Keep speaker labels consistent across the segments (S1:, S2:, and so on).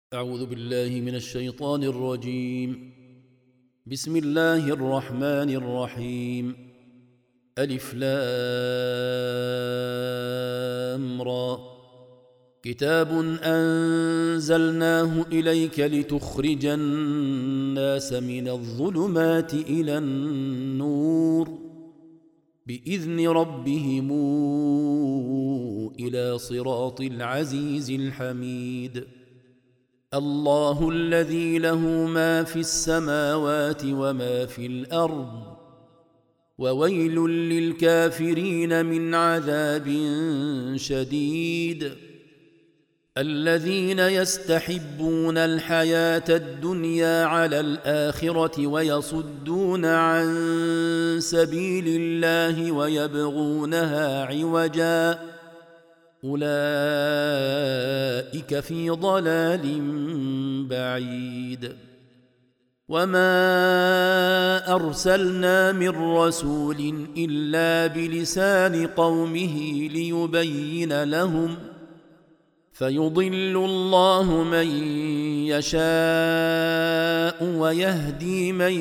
S1: أعوذ بالله من الشيطان الرجيم. بسم الله الرحمن الرحيم. ألف لام را. كتاب أنزلناه إليك لتخرج الناس من الظلمات إلى النور بإذن ربهم إلى صراط العزيز الحميد. الله الذي له ما في السماوات وما في الأرض وويل للكافرين من عذاب شديد. الذين يستحبون الحياة الدنيا على الآخرة ويصدون عن سبيل الله ويبغونها عوجا أولئك في ضلال بعيد. وما أرسلنا من رسول إلا بلسان قومه ليبين لهم فيضل الله من يشاء ويهدي من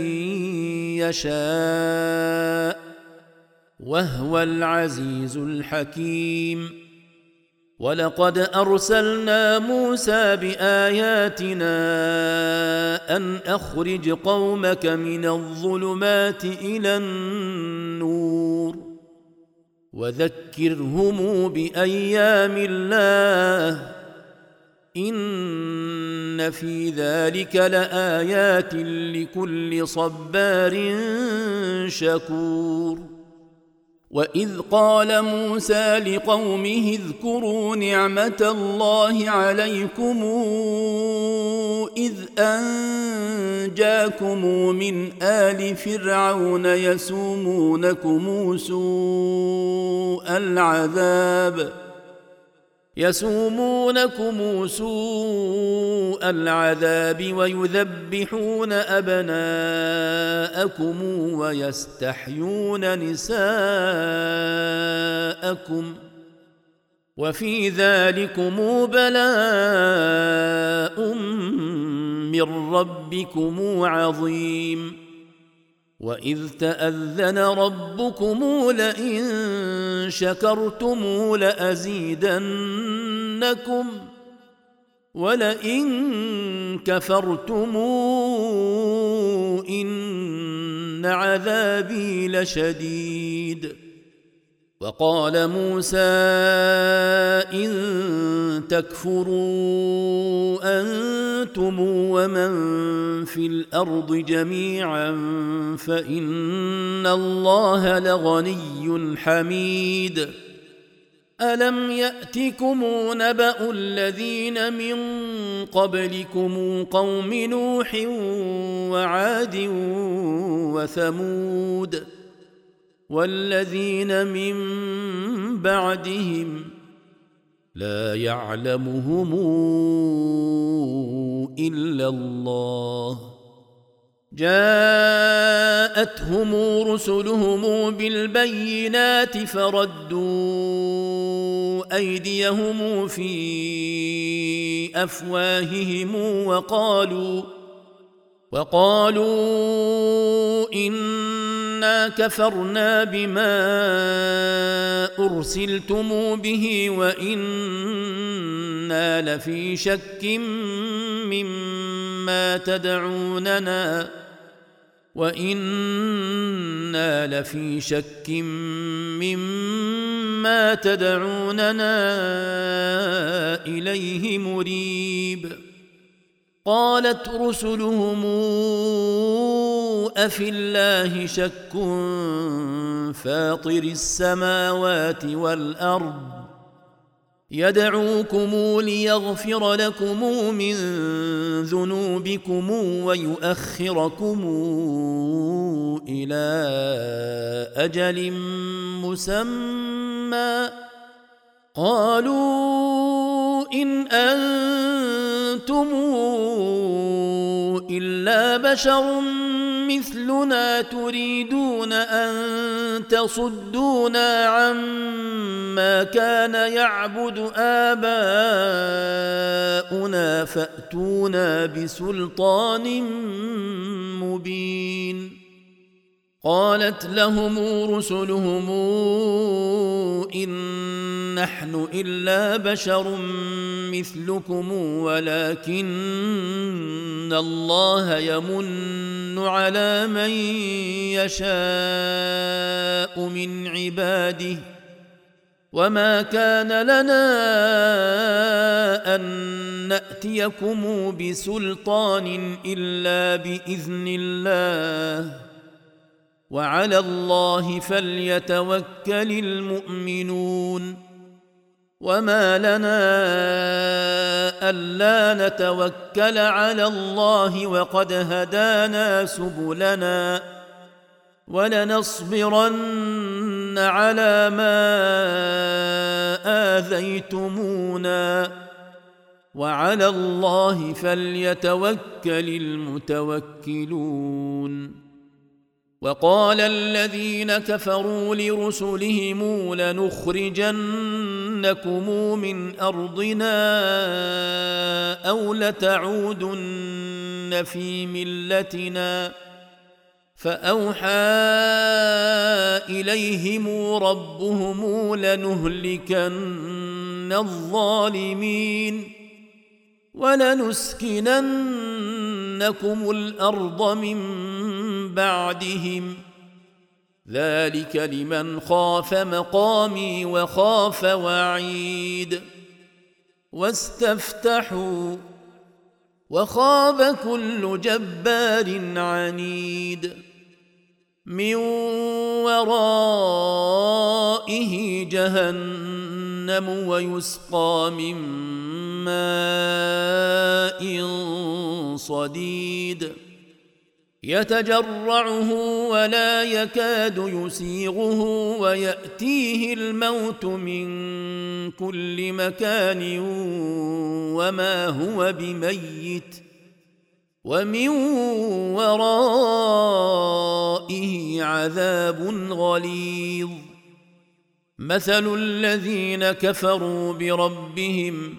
S1: يشاء وهو العزيز الحكيم. ولقد أرسلنا موسى بآياتنا أن أخرج قومك من الظلمات إلى النور وذكرهم بأيام الله إن في ذلك لآيات لكل صبار شكور. وإذ قال موسى لقومه اذكروا نعمة الله عليكم إذ أنجاكم من آل فرعون يسومونكم سوء العذاب ويذبحون أبناءكم ويستحيون نساءكم وفي ذلكم بلاء من ربكم عظيم. وإذ تأذن ربكم لئن شكرتم لأزيدنكم ولئن كفرتم إن عذابي لشديد. وقال موسى إن تكفروا أنتم ومن في الأرض جميعا فإن الله لغني حميد. ألم يأتكم نبأ الذين من قبلكم قوم نوح وعاد وثمود والذين من بعدهم لا يعلمهم إلا الله جاءتهم رسلهم بالبينات فردوا أيديهم في أفواههم وقالوا إنا كفرنا بما أرسلتم به وإنا لفي شك مما تدعوننا إليه مريب. قالت رسلهم أفي الله شك فاطر السماوات والأرض يدعوكم ليغفر لكم من ذنوبكم ويؤخركم إلى أجل مسمى قالوا إن أنتم إلا بشر مثلنا تريدون أن تصدونا عما كان يعبد آباؤنا فأتونا بسلطان مبين. قالت لهم رسلهم إن نحن إلا بشر مثلكم ولكن الله يمن على من يشاء من عباده وما كان لنا أن نأتيكم بسلطان إلا بإذن الله وعلى الله فليتوكل المؤمنون. وما لنا ألا نتوكل على الله وقد هدانا سبلنا ولنصبرن على ما آذيتمونا وعلى الله فليتوكل المتوكلون. وقال الذين كفروا لرسلهم لنخرجنكم من أرضنا أو لتعودن في ملتنا فأوحى إليهم ربهم لنهلكن الظالمين ولنسكننكم الأرض من بعدهم ذلك لمن خاف مقامي وخاف وعيد. واستفتحوا وخاب كل جبار عنيد من ورائه جهنم ويسقى من ماء صديد يتجرعه ولا يكاد يسيغه ويأتيه الموت من كل مكان وما هو بميت ومن ورائه عذاب غليظ. مثل الذين كفروا بربهم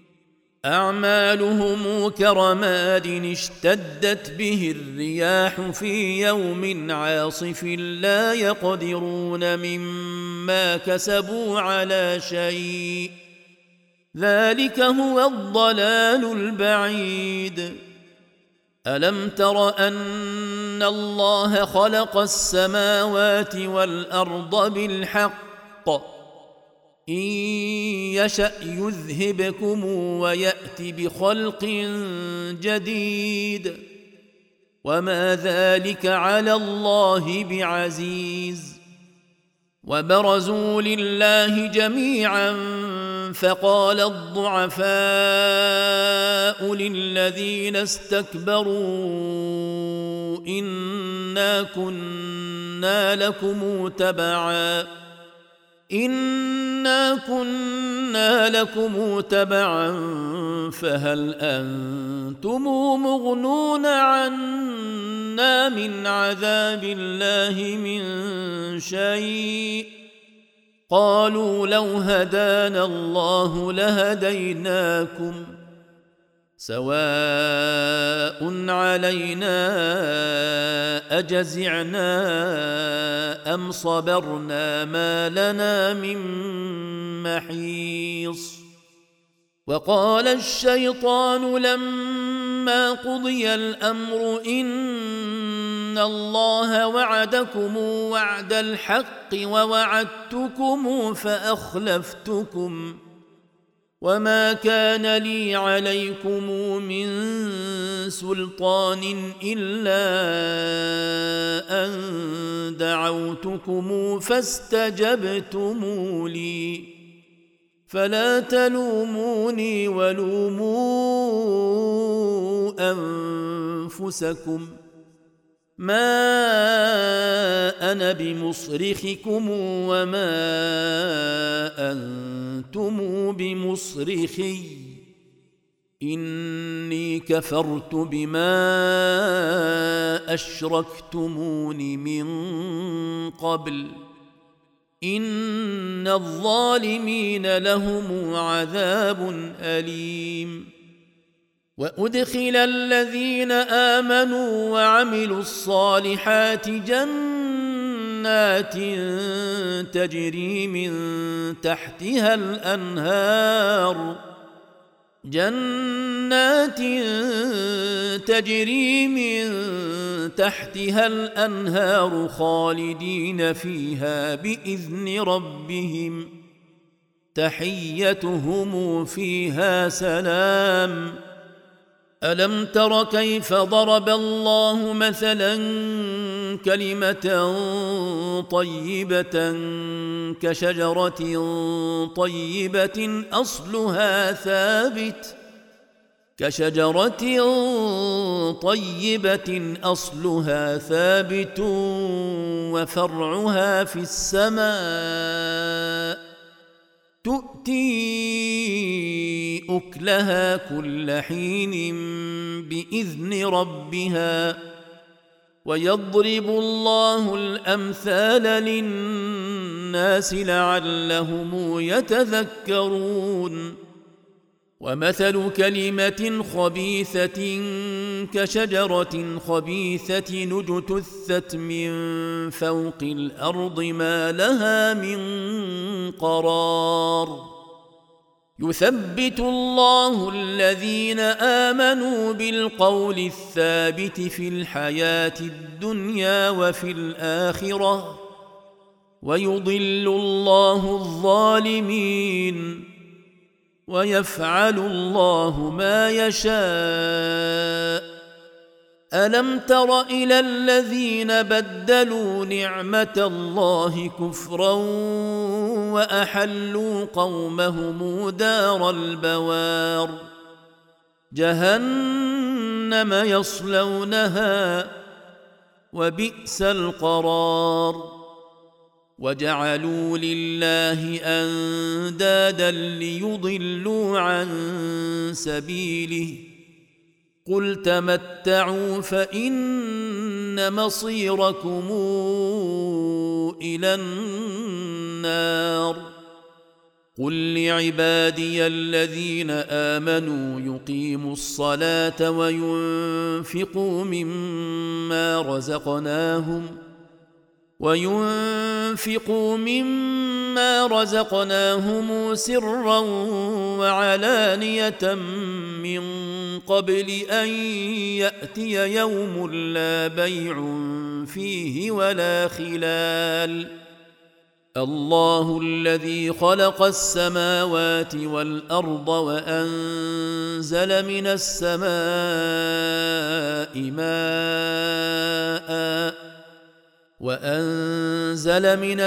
S1: أعمالهم كرماد اشتدت به الرياح في يوم عاصف لا يقدرون مما كسبوا على شيء ذلك هو الضلال البعيد. ألم تر أن الله خلق السماوات والأرض بالحق إن يشأ يذهبكم ويأت بخلق جديد وما ذلك على الله بعزيز. وبرزوا لله جميعا فقال الضعفاء للذين استكبروا إنا كنا لكم تبعا فهل أنتم مغنون عنا من عذاب الله من شيء قالوا لو هدانا الله لهديناكم سواء علينا أجزعنا أم صبرنا ما لنا من محيص. وقال الشيطان لما قضي الأمر إن الله وعدكم وعد الحق ووعدتكم فأخلفتكم وما كان لي عليكم من سلطان إلا أن دعوتكم فاستجبتم لي فلا تلوموني ولوموا أنفسكم ما أنا بمصرخكم وما أنتم بمصرخي إني كفرت بما أشركتمون من قبل إن الظالمين لهم عذاب أليم وأدخل الذين آمنوا وعملوا الصالحات جنات تجري من تحتها الأنهار خالدين فيها بإذن ربهم تحيتهم فيها سلام ألم تر كيف ضرب الله مثلا كلمة طيبة كشجرة طيبة أصلها ثابت وفرعها في السماء تؤتي أكلها كل حين بإذن ربها ويضرب الله الأمثال للناس لعلهم يتذكرون ومثل كلمة خبيثة كشجرة خبيثة اجتثت من فوق الأرض ما لها من قرار يثبت الله الذين آمنوا بالقول الثابت في الحياة الدنيا وفي الآخرة ويضل الله الظالمين ويفعل الله ما يشاء ألم تر إلى الذين بدلوا نعمة الله كفرا وأحلوا قومهم دار البوار جهنم يصلونها وبئس القرار وجعلوا لله أندادا ليضلوا عن سبيله قل تمتعوا فإن مصيركم إلى النار قل لعبادي الذين آمنوا يقيموا الصلاة وينفقوا مما رزقناهم سرا وعلانية من قبل أن يأتي يوم لا بيع فيه ولا خلال الله الذي خلق السماوات والأرض وأنزل من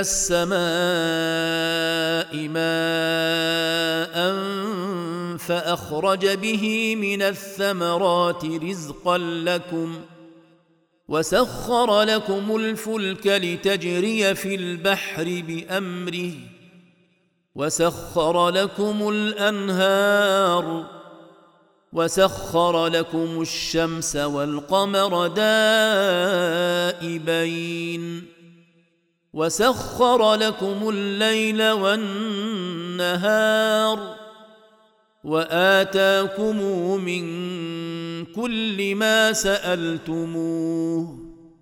S1: السماء ماء فأخرج به من الثمرات رزقا لكم وسخر لكم الفلك لتجري في البحر بأمره وسخر لكم الأنهار وسخر لكم الشمس والقمر دائبين وسخر لكم الليل والنهار وآتاكم من كل ما سألتموه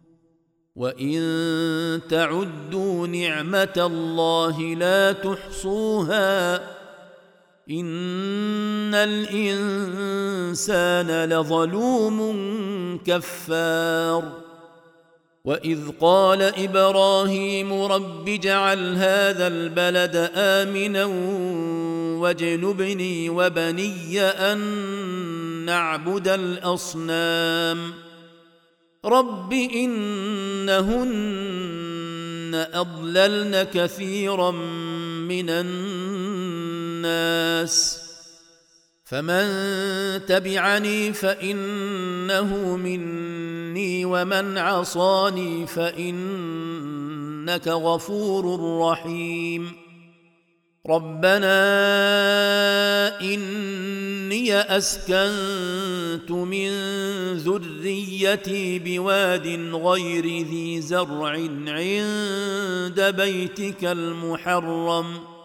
S1: وإن تعدوا نعمة الله لا تحصوها إن الإنسان لظلوم كفار وإذ قال إبراهيم رب اجعل هذا البلد آمنا واجنبني وبني أن نعبد الأصنام رب إنهن أضللن كثيرا من الناس فمن تبعني فإنه مني ومن عصاني فإنك غفور رحيم ربنا إني أسكنت من ذريتي بواد غير ذي زرع عند بيتك المحرم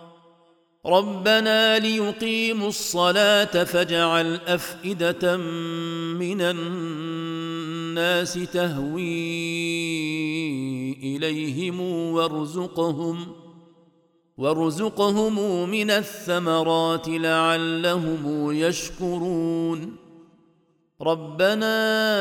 S1: ربنا ليقيموا الصلاة فاجعل أفئدة من الناس تهوي إليهم وارزقهم من الثمرات لعلهم يشكرون ربنا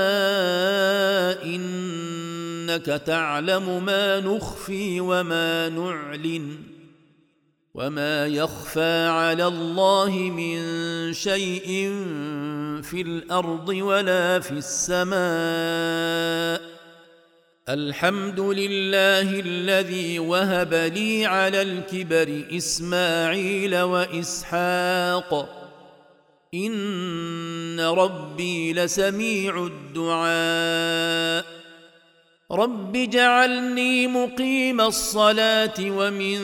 S1: إنك تعلم ما نخفي وما نعلن وما يخفى على الله من شيء في الأرض ولا في السماء الحمد لله الذي وهب لي على الكبر إسماعيل وإسحاق إن ربي لسميع الدعاء رب اجعلني مقيم الصلاة ومن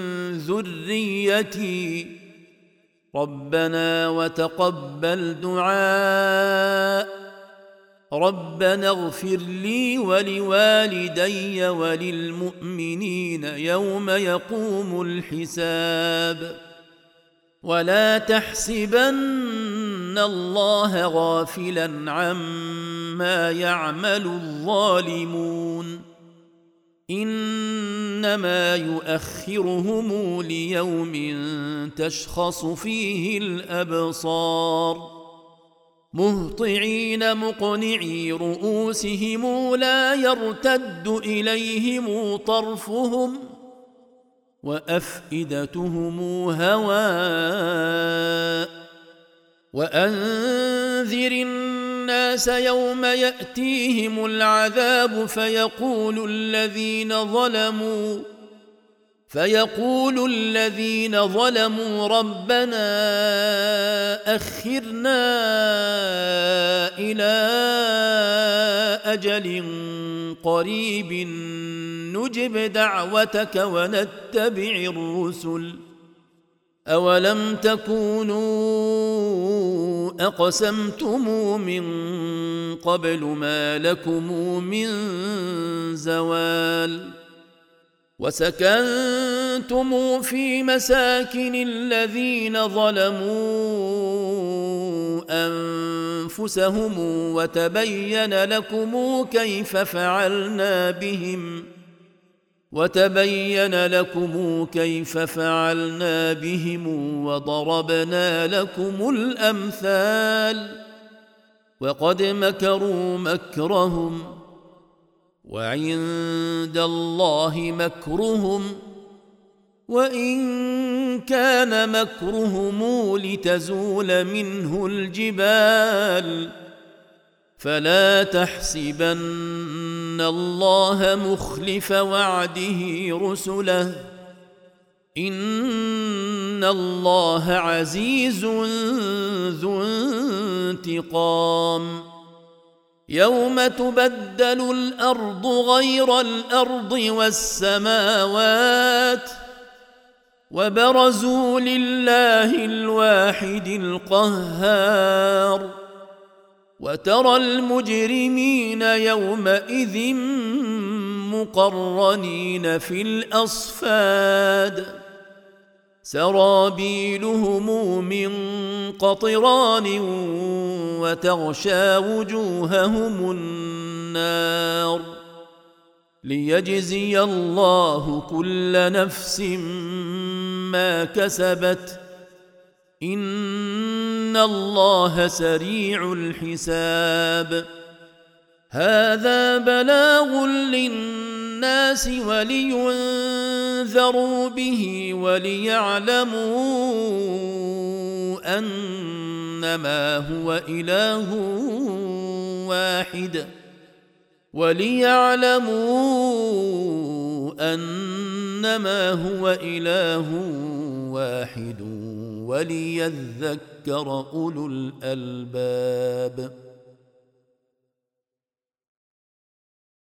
S1: ذريتي ربنا وتقبل دعاء ربنا اغفر لي ولوالدي وللمؤمنين يوم يقوم الحساب ولا تحسبن الله غافلا عما يعمل الظالمون إنما يؤخرهم ليوم تشخص فيه الأبصار مهطعين مقنعي رؤوسهم لا يرتد إليهم طرفهم وأفئدتهم هواء وأنذر الناس يوم يأتيهم العذاب فيقول الذين ظلموا ربنا أخرنا إلى أجل قريب نجب دعوتك ونتبع الرسل أولم تكونوا أقسمتم من قبل ما لكم من زوال وسكنتم في مساكن الذين ظلموا أنفسهم وتبين لكم كيف فعلنا بهم وضربنا لكم الأمثال وقد مكروا مكرهم وعند الله مكرهم وإن كان مكرهم لتزول منه الجبال فلا تحسبن الله مخلف وعده رسله إن الله عزيز ذو انتقام يوم تبدل الأرض غير الأرض والسماوات وبرزوا لله الواحد القهار وترى المجرمين يومئذ مقرنين في الأصفاد سرابيلهم من قطران وتغشى وجوههم النار ليجزي الله كل نفس ما كسبت إن الله سريع الحساب هذا بلاغ للناس ولينذروا به وليعلموا أنما هو إله واحد وليذكر أولو الألباب